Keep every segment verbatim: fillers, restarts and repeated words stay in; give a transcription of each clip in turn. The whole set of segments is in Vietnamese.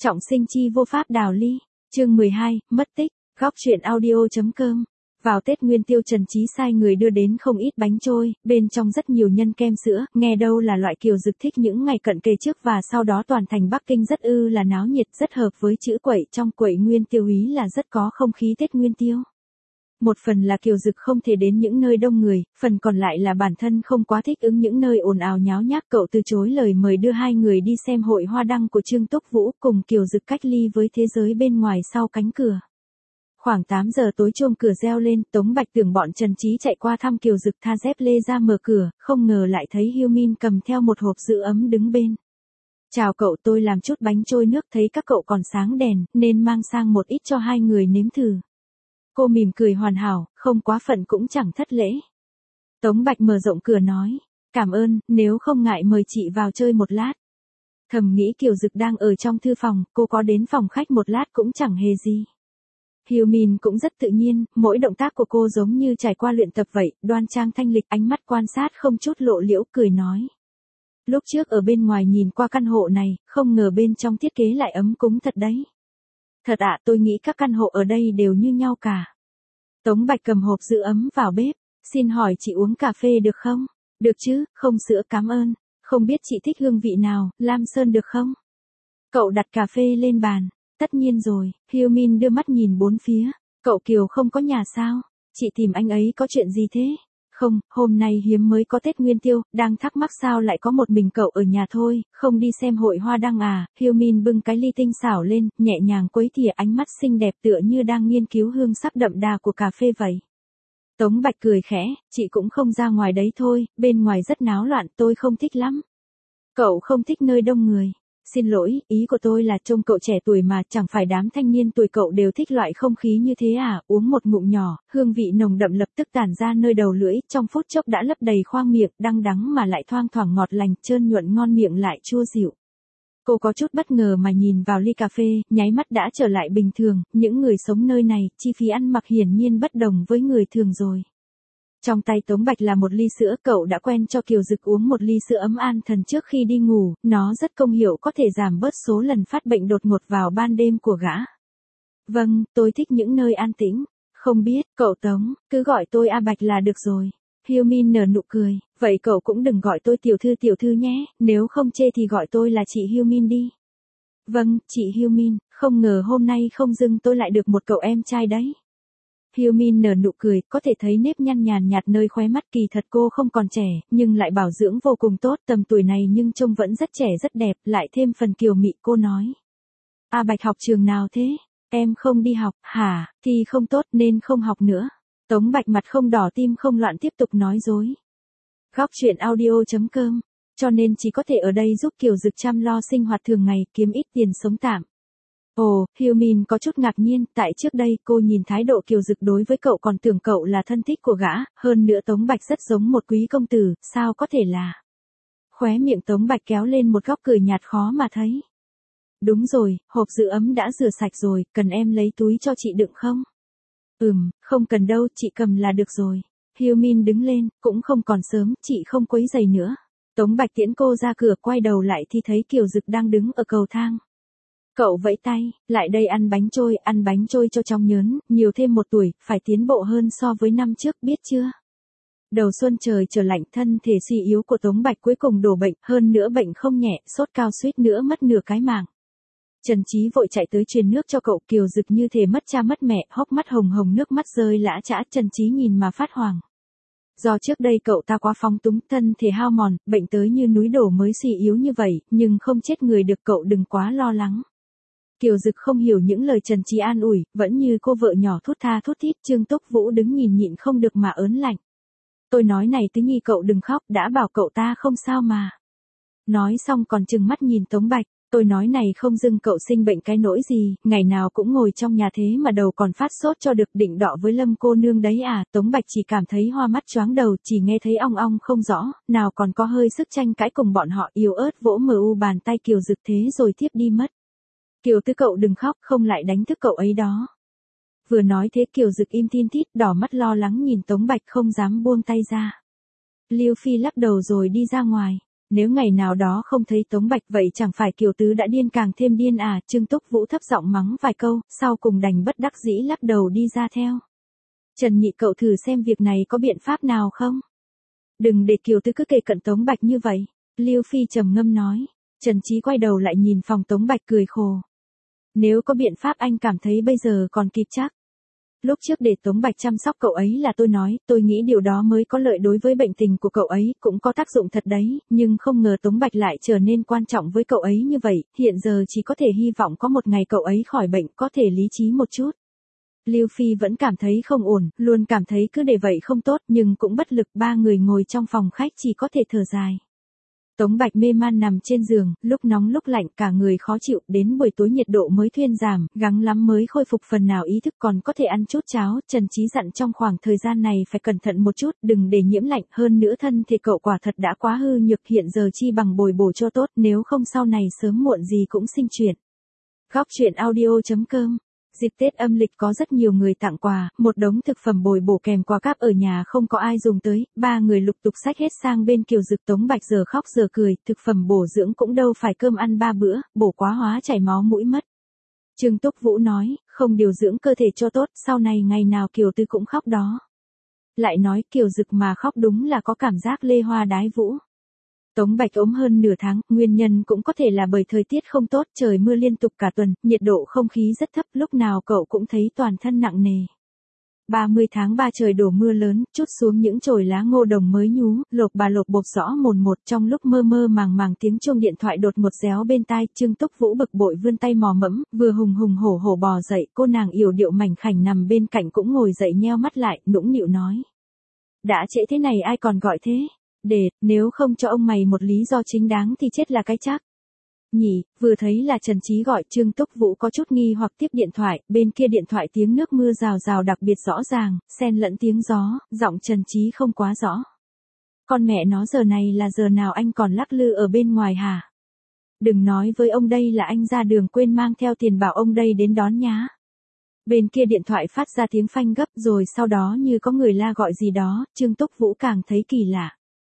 Trọng sinh chi vô pháp đào ly. Chương mười hai, mất tích. Góc truyện audio.com. Vào Tết Nguyên Tiêu, Trần Chí sai người đưa đến không ít bánh trôi, bên trong rất nhiều nhân kem sữa, nghe đâu là loại Kiều Dực thích những ngày cận kề trước và sau đó toàn thành Bắc Kinh rất ư là náo nhiệt, rất hợp với chữ quậy trong quậy Nguyên Tiêu ý là rất có không khí Tết Nguyên Tiêu. Một phần là Kiều Dực không thể đến những nơi đông người, phần còn lại là bản thân không quá thích ứng những nơi ồn ào nháo nhác, cậu từ chối lời mời đưa hai người đi xem hội hoa đăng của Trương Túc Vũ, cùng Kiều Dực cách ly với thế giới bên ngoài sau cánh cửa. Khoảng tám giờ tối chuông cửa reo lên, Tống Bạch tưởng bọn Trần Chí chạy qua thăm Kiều Dực, tha dép lê ra mở cửa, không ngờ lại thấy Hưu Min cầm theo một hộp giữ ấm đứng bên. Chào cậu, tôi làm chút bánh trôi nước, thấy các cậu còn sáng đèn, nên mang sang một ít cho hai người nếm thử. Cô mỉm cười hoàn hảo, không quá phận cũng chẳng thất lễ. Tống Bạch mở rộng cửa nói, cảm ơn, nếu không ngại mời chị vào chơi một lát. Thầm nghĩ Kiều Dực đang ở trong thư phòng, cô có đến phòng khách một lát cũng chẳng hề gì. Hưu Min cũng rất tự nhiên, mỗi động tác của cô giống như trải qua luyện tập vậy, đoan trang thanh lịch, ánh mắt quan sát không chút lộ liễu, cười nói. Lúc trước ở bên ngoài nhìn qua căn hộ này, không ngờ bên trong thiết kế lại ấm cúng thật đấy. Thật ạ, tôi nghĩ các căn hộ ở đây đều như nhau cả. Tống Bạch cầm hộp giữ ấm vào bếp, xin hỏi chị uống cà phê được không? Được chứ, không sữa cảm ơn. Không biết chị thích hương vị nào, lam sơn được không? Cậu đặt cà phê lên bàn. Tất nhiên rồi, Hưu Min đưa mắt nhìn bốn phía. Cậu Kiều không có nhà sao? Chị tìm anh ấy có chuyện gì thế? Không, hôm nay hiếm mới có Tết Nguyên Tiêu, đang thắc mắc sao lại có một mình cậu ở nhà thôi, không đi xem hội hoa đăng à? Hưu Min bưng cái ly tinh xảo lên, nhẹ nhàng quấy thìa, ánh mắt xinh đẹp tựa như đang nghiên cứu hương sắc đậm đà của cà phê vậy. Tống Bạch cười khẽ, chị cũng không ra ngoài đấy thôi, bên ngoài rất náo loạn, tôi không thích lắm. Cậu không thích nơi đông người. Xin lỗi, ý của tôi là trông cậu trẻ tuổi mà, chẳng phải đám thanh niên tuổi cậu đều thích loại không khí như thế à? Uống một ngụm nhỏ, hương vị nồng đậm lập tức tản ra nơi đầu lưỡi, trong phút chốc đã lấp đầy khoang miệng, đắng đắng mà lại thoang thoảng ngọt lành, trơn nhuận ngon miệng lại chua dịu. Cô có chút bất ngờ mà nhìn vào ly cà phê, nháy mắt đã trở lại bình thường, những người sống nơi này, chi phí ăn mặc hiển nhiên bất đồng với người thường rồi. Trong tay Tống Bạch là một ly sữa, cậu đã quen cho Kiều Dực uống một ly sữa ấm an thần trước khi đi ngủ, nó rất công hiệu, có thể giảm bớt số lần phát bệnh đột ngột vào ban đêm của gã. Vâng, tôi thích những nơi an tĩnh. Không biết, cậu Tống, cứ gọi tôi A Bạch là được rồi. Hưu Min nở nụ cười, vậy cậu cũng đừng gọi tôi tiểu thư tiểu thư nhé, nếu không chê thì gọi tôi là chị Hưu Min đi. Vâng, chị Hưu Min, không ngờ hôm nay không dưng tôi lại được một cậu em trai đấy. Hưu Min nở nụ cười, có thể thấy nếp nhăn nhàn nhạt nơi khóe mắt, kỳ thật cô không còn trẻ, nhưng lại bảo dưỡng vô cùng tốt, tầm tuổi này nhưng trông vẫn rất trẻ rất đẹp, lại thêm phần kiều mị, cô nói. A Bạch học trường nào thế? Em không đi học, hả, thì không tốt nên không học nữa. Tống Bạch mặt không đỏ tim không loạn tiếp tục nói dối. Góc truyện audio.com, cho nên chỉ có thể ở đây giúp Kiều Dực chăm lo sinh hoạt thường ngày, kiếm ít tiền sống tạm. Ồ, Hưu Min có chút ngạc nhiên, tại trước đây cô nhìn thái độ Kiều Dực đối với cậu còn tưởng cậu là thân thích của gã, hơn nữa Tống Bạch rất giống một quý công tử, sao có thể là. Khóe miệng Tống Bạch kéo lên một góc cười nhạt khó mà thấy. Đúng rồi, hộp giữ ấm đã rửa sạch rồi, cần em lấy túi cho chị đựng không? Ừm, không cần đâu, chị cầm là được rồi. Hưu Min đứng lên, cũng không còn sớm, chị không quấy giày nữa. Tống Bạch tiễn cô ra cửa, quay đầu lại thì thấy Kiều Dực đang đứng ở cầu thang. Cậu vẫy tay, lại đây ăn bánh trôi, ăn bánh trôi cho chóng nhớn, nhiều thêm một tuổi, phải tiến bộ hơn so với năm trước, biết chưa? Đầu xuân trời trở lạnh, thân thể suy yếu của Tống Bạch cuối cùng đổ bệnh, hơn nữa bệnh không nhẹ, sốt cao suýt nữa mất nửa cái mạng. Trần Chí vội chạy tới truyền nước cho cậu, Kiều Dực như thể mất cha mất mẹ, hốc mắt hồng hồng nước mắt rơi lã chã, Trần Chí nhìn mà phát hoảng. Do trước đây cậu ta quá phóng túng, thân thể hao mòn, bệnh tới như núi đổ mới suy yếu như vậy, nhưng không chết người được, cậu đừng quá lo lắng. Kiều Dực không hiểu những lời Trần Chí an ủi, vẫn như cô vợ nhỏ thút tha thút thít, Trương Túc Vũ đứng nhìn nhịn không được mà ớn lạnh. Tôi nói này Tứ Nhi cậu đừng khóc, đã bảo cậu ta không sao mà. Nói xong còn trừng mắt nhìn Tống Bạch, tôi nói này không dưng cậu sinh bệnh cái nỗi gì, ngày nào cũng ngồi trong nhà thế mà đầu còn phát sốt cho được, định đọ với Lâm cô nương đấy à? Tống Bạch chỉ cảm thấy hoa mắt choáng đầu, chỉ nghe thấy ong ong không rõ, nào còn có hơi sức tranh cãi cùng bọn họ, yếu ớt vỗ mờ u bàn tay Kiều Dực thế rồi tiếp đi mất. Kiều Tư cậu đừng khóc, không lại đánh thức cậu ấy đó. Vừa nói thế Kiều Dực im tin tít, đỏ mắt lo lắng nhìn Tống Bạch không dám buông tay ra. Lưu Phi lắc đầu rồi đi ra ngoài. Nếu ngày nào đó không thấy Tống Bạch vậy chẳng phải Kiều Tứ đã điên càng thêm điên à, Trương Túc Vũ thấp giọng mắng vài câu, sau cùng đành bất đắc dĩ lắc đầu đi ra theo. Trần Nhị cậu thử xem việc này có biện pháp nào không? Đừng để Kiều Tứ cứ kề cận Tống Bạch như vậy, Lưu Phi trầm ngâm nói. Trần Chí quay đầu lại nhìn phòng Tống Bạch cười khổ. Nếu có biện pháp anh cảm thấy bây giờ còn kịp chắc. Lúc trước để Tống Bạch chăm sóc cậu ấy là tôi nói, tôi nghĩ điều đó mới có lợi đối với bệnh tình của cậu ấy, cũng có tác dụng thật đấy, nhưng không ngờ Tống Bạch lại trở nên quan trọng với cậu ấy như vậy, hiện giờ chỉ có thể hy vọng có một ngày cậu ấy khỏi bệnh, có thể lý trí một chút. Lưu Phi vẫn cảm thấy không ổn, luôn cảm thấy cứ để vậy không tốt, nhưng cũng bất lực, ba người ngồi trong phòng khách chỉ có thể thở dài. Tống Bạch mê man nằm trên giường, lúc nóng lúc lạnh cả người khó chịu, đến buổi tối nhiệt độ mới thuyên giảm, gắng lắm mới khôi phục phần nào ý thức còn có thể ăn chút cháo, Trần Chí dặn trong khoảng thời gian này phải cẩn thận một chút, đừng để nhiễm lạnh, hơn nữa thân thì cậu quả thật đã quá hư nhược, hiện giờ chi bằng bồi bổ cho tốt, nếu không sau này sớm muộn gì cũng sinh chuyện. Góc truyện audio chấm com. Dịp Tết âm lịch có rất nhiều người tặng quà, một đống thực phẩm bồi bổ kèm quà cáp ở nhà không có ai dùng tới, ba người lục tục xách hết sang bên Kiều Dực. Tống Bạch giờ khóc giờ cười, thực phẩm bổ dưỡng cũng đâu phải cơm ăn ba bữa, bổ quá hóa chảy máu mũi mất. Trương Túc Vũ nói, không điều dưỡng cơ thể cho tốt, sau này ngày nào Kiều Tư cũng khóc đó. Lại nói Kiều Dực mà khóc đúng là có cảm giác lê hoa đái vũ. Tống Bạch ốm hơn nửa tháng, nguyên nhân cũng có thể là bởi thời tiết không tốt, trời mưa liên tục cả tuần, nhiệt độ không khí rất thấp, lúc nào cậu cũng thấy toàn thân nặng nề. ba mươi tháng ba trời đổ mưa lớn, trút xuống những chồi lá ngô đồng mới nhú, lộp bà lộp bộp rõ mồn một, trong lúc mơ mơ màng màng tiếng chuông điện thoại đột ngột réo bên tai, Trương Túc Vũ bực bội vươn tay mò mẫm, vừa hùng hùng hổ hổ bò dậy, cô nàng yểu điệu mảnh khảnh nằm bên cạnh cũng ngồi dậy nheo mắt lại, nũng nịu nói. Đã trễ thế này ai còn gọi thế? Để, nếu không cho ông mày một lý do chính đáng thì chết là cái chắc. Nhỉ, vừa thấy là Trần Chí gọi, Trương Túc Vũ có chút nghi hoặc tiếp điện thoại, bên kia điện thoại tiếng nước mưa rào rào đặc biệt rõ ràng, xen lẫn tiếng gió, giọng Trần Chí không quá rõ. Con mẹ nó giờ này là giờ nào anh còn lắc lư ở bên ngoài hả? Đừng nói với ông đây là anh ra đường quên mang theo tiền bảo ông đây đến đón nhá. Bên kia điện thoại phát ra tiếng phanh gấp rồi sau đó như có người la gọi gì đó, Trương Túc Vũ càng thấy kỳ lạ.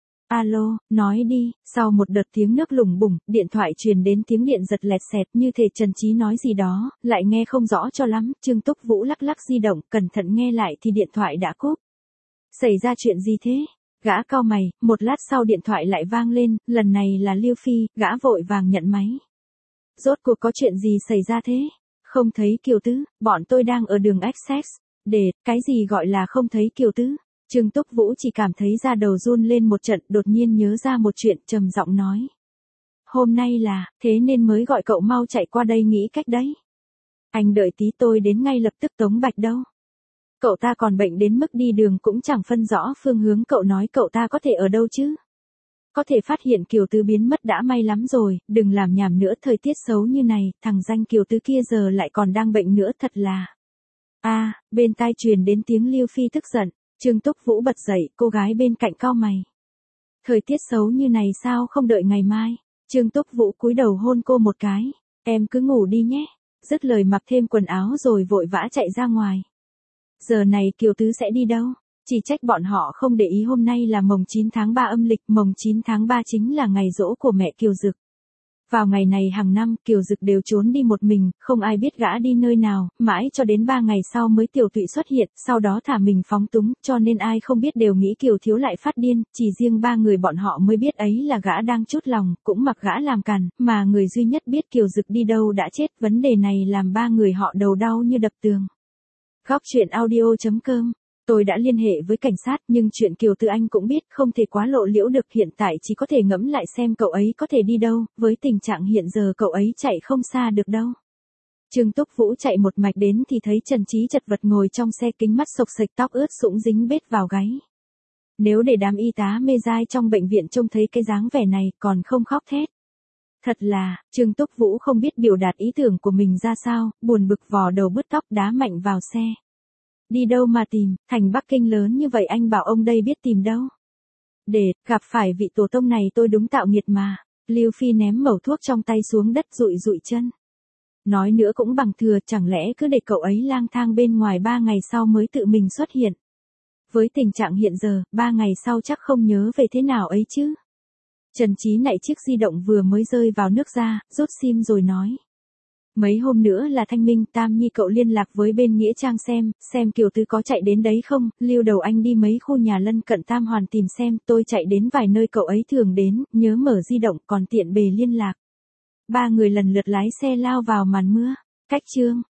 Alo, nói đi, sau một đợt tiếng nước lủng bủng, điện thoại truyền đến tiếng điện giật lẹt xẹt như thể Trần Chí nói gì đó, lại nghe không rõ cho lắm, Trương Túc Vũ lắc lắc di động, cẩn thận nghe lại thì điện thoại đã cúp. Xảy ra chuyện gì thế? Gã cau mày, một lát sau điện thoại lại vang lên, lần này là Lưu Phi, gã vội vàng nhận máy. Rốt cuộc có chuyện gì xảy ra thế? Không thấy Kiều Tứ, bọn tôi đang ở đường Essex. Để, cái gì gọi là không thấy Kiều Tứ? Trương Túc Vũ chỉ cảm thấy da đầu run lên một trận, đột nhiên nhớ ra một chuyện, trầm giọng nói. Hôm nay là, thế nên mới gọi cậu mau chạy qua đây nghĩ cách đấy. Anh đợi tí tôi đến ngay lập tức. Tống Bạch đâu? Cậu ta còn bệnh đến mức đi đường cũng chẳng phân rõ phương hướng, cậu nói cậu ta có thể ở đâu chứ? Có thể phát hiện Kiều Tứ biến mất đã may lắm rồi, đừng làm nhảm nữa, thời tiết xấu như này, thằng danh Kiều Tứ kia giờ lại còn đang bệnh nữa, thật là. A, à, bên tai truyền đến tiếng Lưu Phi tức giận. Trương Túc Vũ bật dậy, cô gái bên cạnh cau mày. Thời tiết xấu như này sao không đợi ngày mai? Trương Túc Vũ cúi đầu hôn cô một cái. Em cứ ngủ đi nhé. Dứt lời mặc thêm quần áo rồi vội vã chạy ra ngoài. Giờ này Kiều Tứ sẽ đi đâu? Chỉ trách bọn họ không để ý hôm nay là mồng chín tháng ba âm lịch, mồng chín tháng ba chính là ngày giỗ của mẹ Kiều Dực. Vào ngày này hàng năm, Kiều Dực đều trốn đi một mình, không ai biết gã đi nơi nào, mãi cho đến ba ngày sau mới Tiểu Tụy xuất hiện, sau đó thả mình phóng túng, cho nên ai không biết đều nghĩ Kiều Thiếu lại phát điên, chỉ riêng ba người bọn họ mới biết ấy là gã đang trút lòng, cũng mặc gã làm càn, mà người duy nhất biết Kiều Dực đi đâu đã chết, vấn đề này làm ba người họ đầu đau như đập tường. Góc truyện audio chấm com. Tôi đã liên hệ với cảnh sát nhưng chuyện Kiều Tư Anh cũng biết không thể quá lộ liễu được, hiện tại chỉ có thể ngẫm lại xem cậu ấy có thể đi đâu, với tình trạng hiện giờ cậu ấy chạy không xa được đâu. Trương Túc Vũ chạy một mạch đến thì thấy Trần Chí chật vật ngồi trong xe, kính mắt xộc xệch, tóc ướt sũng dính bết vào gáy. Nếu để đám y tá mê dai trong bệnh viện trông thấy cái dáng vẻ này còn không khóc thét. Thật là, Trương Túc Vũ không biết biểu đạt ý tưởng của mình ra sao, buồn bực vò đầu bứt tóc đá mạnh vào xe. Đi đâu mà tìm, thành Bắc Kinh lớn như vậy anh bảo ông đây biết tìm đâu. Để, gặp phải vị tổ tông này tôi đúng tạo nghiệt mà. Lưu Phi ném mẩu thuốc trong tay xuống đất rụi rụi chân. Nói nữa cũng bằng thừa, chẳng lẽ cứ để cậu ấy lang thang bên ngoài ba ngày sau mới tự mình xuất hiện. Với tình trạng hiện giờ, ba ngày sau chắc không nhớ về thế nào ấy chứ. Trần Chí nạy chiếc di động vừa mới rơi vào nước ra, rút sim rồi nói. Mấy hôm nữa là thanh minh, Tam Nhi cậu liên lạc với bên Nghĩa Trang xem, xem Kiều Tứ có chạy đến đấy không, lưu đầu anh đi mấy khu nhà lân cận Tam Hoàn tìm xem, tôi chạy đến vài nơi cậu ấy thường đến, nhớ mở di động còn tiện bề liên lạc. Ba người lần lượt lái xe lao vào màn mưa. Cách chương